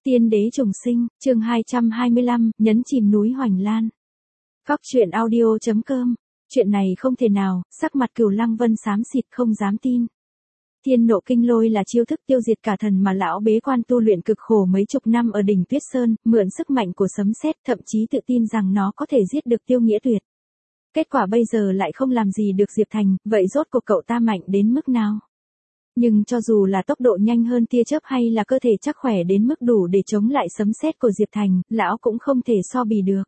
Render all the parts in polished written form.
Tiên đế trùng sinh, chương 225, nhấn chìm núi Hoành Lan. Cóc truyện audio.com. Chuyện này không thể nào, sắc mặt Cửu Lăng Vân xám xịt không dám tin. Thiên nộ kinh lôi là chiêu thức tiêu diệt cả thần mà lão bế quan tu luyện cực khổ mấy chục năm ở đỉnh Tuyết Sơn, mượn sức mạnh của sấm sét, thậm chí tự tin rằng nó có thể giết được Tiêu Nghĩa Tuyệt. Kết quả bây giờ lại không làm gì được Diệp Thành, vậy rốt cuộc cậu ta mạnh đến mức nào? Nhưng cho dù là tốc độ nhanh hơn tia chớp hay là cơ thể chắc khỏe đến mức đủ để chống lại sấm sét của Diệp Thành, lão cũng không thể so bì được.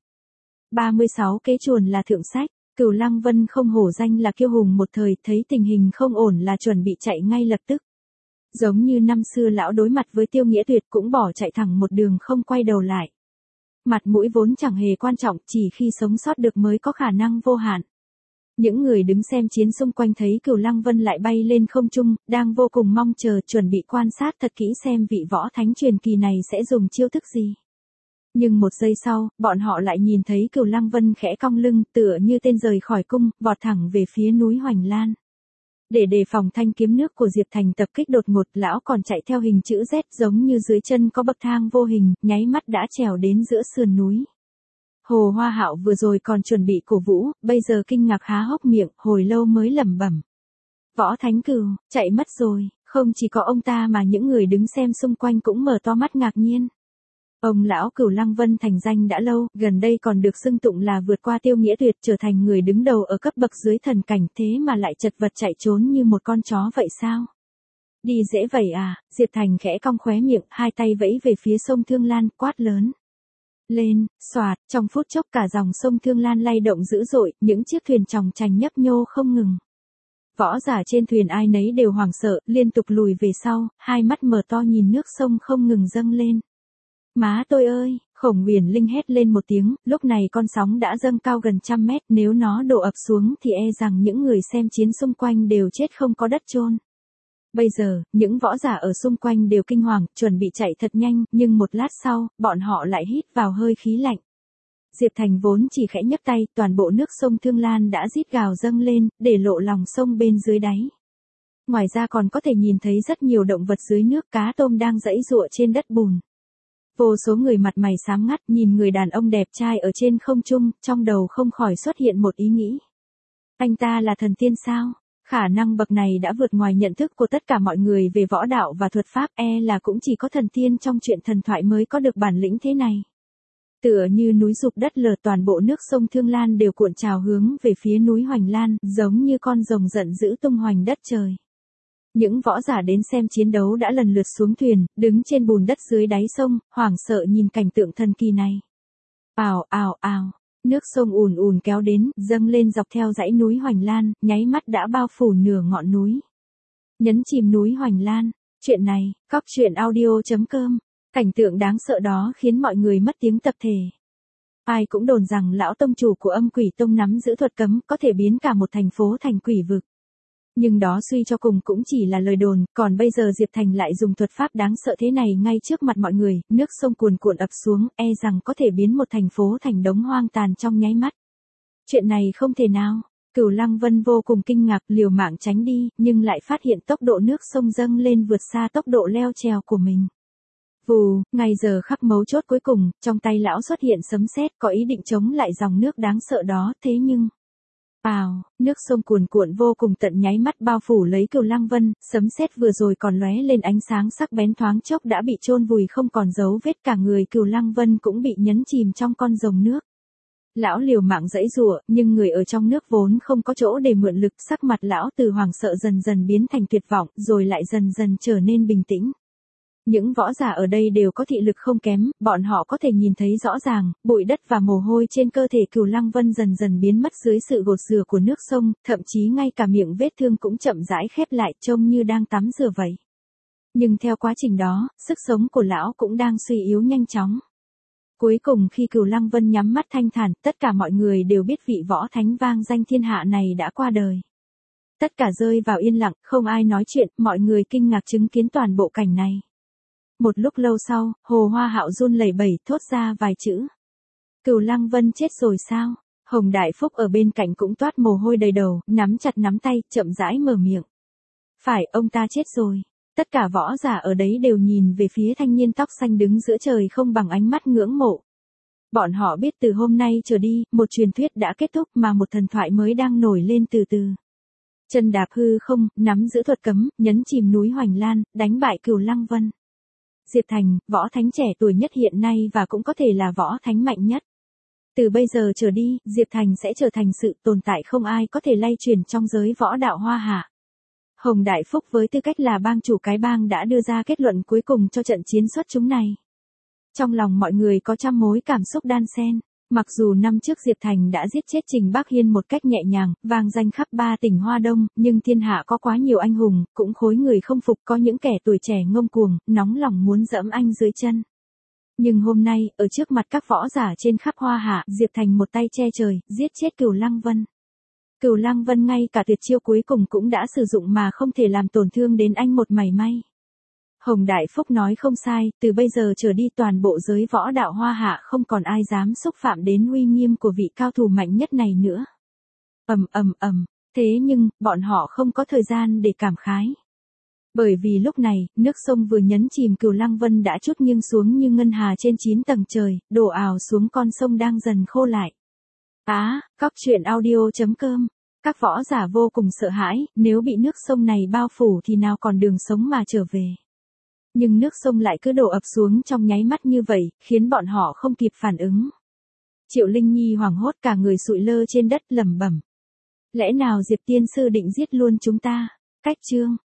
36 kế chuồn là thượng sách, Cửu Lăng Vân không hổ danh là kiêu hùng một thời, thấy tình hình không ổn là chuẩn bị chạy ngay lập tức. Giống như năm xưa lão đối mặt với Tiêu Nghĩa Tuyệt cũng bỏ chạy thẳng một đường không quay đầu lại. Mặt mũi vốn chẳng hề quan trọng, chỉ khi sống sót được mới có khả năng vô hạn. Những người đứng xem chiến xung quanh thấy Cửu Lăng Vân lại bay lên không trung, đang vô cùng mong chờ chuẩn bị quan sát thật kỹ xem vị võ thánh truyền kỳ này sẽ dùng chiêu thức gì. Nhưng một giây sau, bọn họ lại nhìn thấy Cửu Lăng Vân khẽ cong lưng, tựa như tên rời khỏi cung, vọt thẳng về phía núi Hoành Lan. Để đề phòng thanh kiếm nước của Diệp Thành tập kích đột ngột, lão còn chạy theo hình chữ Z giống như dưới chân có bậc thang vô hình, nháy mắt đã trèo đến giữa sườn núi. Hồ Hoa Hạo vừa rồi còn chuẩn bị cổ vũ, bây giờ kinh ngạc há hốc miệng, hồi lâu mới lẩm bẩm. Võ Thánh Cửu, chạy mất rồi, không chỉ có ông ta mà những người đứng xem xung quanh cũng mở to mắt ngạc nhiên. Ông lão Cửu Lăng Vân thành danh đã lâu, gần đây còn được xưng tụng là vượt qua Tiêu Nghĩa Tuyệt trở thành người đứng đầu ở cấp bậc dưới thần cảnh, thế mà lại chật vật chạy trốn như một con chó vậy sao? Đi dễ vậy à? Diệp Thành khẽ cong khóe miệng, hai tay vẫy về phía sông Thương Lan, quát lớn. Lên, xoạt, trong phút chốc cả dòng sông Thương Lan lay động dữ dội, những chiếc thuyền chòng chành nhấp nhô không ngừng. Võ giả trên thuyền ai nấy đều hoảng sợ, liên tục lùi về sau, hai mắt mở to nhìn nước sông không ngừng dâng lên. Má tôi ơi, Khổng Huyền Linh hét lên một tiếng, lúc này con sóng đã dâng cao gần 100 mét, nếu nó đổ ập xuống thì e rằng những người xem chiến xung quanh đều chết không có đất chôn. Bây giờ, những võ giả ở xung quanh đều kinh hoàng, chuẩn bị chạy thật nhanh, nhưng một lát sau, bọn họ lại hít vào hơi khí lạnh. Diệp Thành vốn chỉ khẽ nhấc tay, toàn bộ nước sông Thương Lan đã rít gào dâng lên, để lộ lòng sông bên dưới đáy. Ngoài ra còn có thể nhìn thấy rất nhiều động vật dưới nước, cá tôm đang giãy giụa trên đất bùn. Vô số người mặt mày xám ngắt nhìn người đàn ông đẹp trai ở trên không trung, trong đầu không khỏi xuất hiện một ý nghĩ. Anh ta là thần tiên sao? Khả năng bậc này đã vượt ngoài nhận thức của tất cả mọi người về võ đạo và thuật pháp, e là cũng chỉ có thần tiên trong truyện thần thoại mới có được bản lĩnh thế này. Tựa như núi rục đất lở, toàn bộ nước sông Thương Lan đều cuộn trào hướng về phía núi Hoành Lan, giống như con rồng giận dữ tung hoành đất trời. Những võ giả đến xem chiến đấu đã lần lượt xuống thuyền, đứng trên bùn đất dưới đáy sông, hoảng sợ nhìn cảnh tượng thần kỳ này. Ào ào ào, nước sông ùn ùn kéo đến, dâng lên dọc theo dãy núi Hoành Lan, nháy mắt đã bao phủ nửa ngọn núi. Nhấn chìm núi Hoành Lan. Chuyện này, cóc truyện audio.com. Cảnh tượng đáng sợ đó khiến mọi người mất tiếng tập thể. Ai cũng đồn rằng lão tông chủ của Âm Quỷ Tông nắm giữ thuật cấm, có thể biến cả một thành phố thành quỷ vực. Nhưng đó suy cho cùng cũng chỉ là lời đồn, còn bây giờ Diệp Thành lại dùng thuật pháp đáng sợ thế này ngay trước mặt mọi người, nước sông cuồn cuộn ập xuống, e rằng có thể biến một thành phố thành đống hoang tàn trong nháy mắt. Chuyện này không thể nào. Cửu Lăng Vân vô cùng kinh ngạc, liều mạng tránh đi, nhưng lại phát hiện tốc độ nước sông dâng lên vượt xa tốc độ leo trèo của mình. Vù, ngay giờ khắc mấu chốt cuối cùng, trong tay lão xuất hiện sấm sét, có ý định chống lại dòng nước đáng sợ đó, thế nhưng... Ào, nước sông cuồn cuộn vô cùng tận nháy mắt bao phủ lấy Cửu Lăng Vân, sấm sét vừa rồi còn lóe lên ánh sáng sắc bén thoáng chốc đã bị chôn vùi không còn dấu vết, cả người Cửu Lăng Vân cũng bị nhấn chìm trong con rồng nước. Lão liều mạng giãy giụa, nhưng người ở trong nước vốn không có chỗ để mượn lực, sắc mặt lão từ hoảng sợ dần dần biến thành tuyệt vọng, rồi lại dần dần trở nên bình tĩnh. Những võ giả ở đây đều có thị lực không kém, bọn họ có thể nhìn thấy rõ ràng, bụi đất và mồ hôi trên cơ thể Cửu Lăng Vân dần dần biến mất dưới sự gột rửa của nước sông, thậm chí ngay cả miệng vết thương cũng chậm rãi khép lại, trông như đang tắm rửa vậy. Nhưng theo quá trình đó, sức sống của lão cũng đang suy yếu nhanh chóng. Cuối cùng khi Cửu Lăng Vân nhắm mắt thanh thản, tất cả mọi người đều biết vị võ thánh vang danh thiên hạ này đã qua đời. Tất cả rơi vào yên lặng, không ai nói chuyện, mọi người kinh ngạc chứng kiến toàn bộ cảnh này. Một lúc lâu sau, Hồ Hoa Hạo run lẩy bẩy thốt ra vài chữ. Cửu Lăng Vân chết rồi sao? Hồng Đại Phúc ở bên cạnh cũng toát mồ hôi đầy đầu, nắm chặt nắm tay, chậm rãi mở miệng. Phải, ông ta chết rồi. Tất cả võ giả ở đấy đều nhìn về phía thanh niên tóc xanh đứng giữa trời không bằng ánh mắt ngưỡng mộ. Bọn họ biết từ hôm nay trở đi, một truyền thuyết đã kết thúc mà một thần thoại mới đang nổi lên từ từ. Chân đạp hư không, nắm giữ thuật cấm, nhấn chìm núi Hoành Lan, đánh bại Cửu Lăng Vân. Diệp Thành, võ thánh trẻ tuổi nhất hiện nay và cũng có thể là võ thánh mạnh nhất. Từ bây giờ trở đi, Diệp Thành sẽ trở thành sự tồn tại không ai có thể lay chuyển trong giới võ đạo Hoa Hạ. Hồng Đại Phúc với tư cách là bang chủ cái bang đã đưa ra kết luận cuối cùng cho trận chiến xuất chúng này. Trong lòng mọi người có trăm mối cảm xúc đan xen. Mặc dù năm trước Diệp Thành đã giết chết Trình Bắc Hiên một cách nhẹ nhàng, vang danh khắp 3 tỉnh Hoa Đông, nhưng thiên hạ có quá nhiều anh hùng, cũng khối người không phục, có những kẻ tuổi trẻ ngông cuồng, nóng lòng muốn dẫm anh dưới chân. Nhưng hôm nay, ở trước mặt các võ giả trên khắp Hoa Hạ, Diệp Thành một tay che trời, giết chết Cửu Lăng Vân. Cửu Lăng Vân ngay cả tuyệt chiêu cuối cùng cũng đã sử dụng mà không thể làm tổn thương đến anh một mảy may. Hồng Đại Phúc nói không sai, từ bây giờ trở đi toàn bộ giới võ đạo Hoa Hạ không còn ai dám xúc phạm đến uy nghiêm của vị cao thủ mạnh nhất này nữa. Thế nhưng, bọn họ không có thời gian để cảm khái. Bởi vì lúc này, nước sông vừa nhấn chìm Cửu Lăng Vân đã trút nghiêng xuống như ngân hà trên 9 tầng trời, đổ ào xuống con sông đang dần khô lại. Cóc truyện audio.com. Các võ giả vô cùng sợ hãi, nếu bị nước sông này bao phủ thì nào còn đường sống mà trở về. Nhưng nước sông lại cứ đổ ập xuống trong nháy mắt như vậy, khiến bọn họ không kịp phản ứng. Triệu Linh Nhi hoảng hốt cả người sụi lơ trên đất lẩm bẩm. Lẽ nào Diệp Tiên Sư định giết luôn chúng ta? Cách chương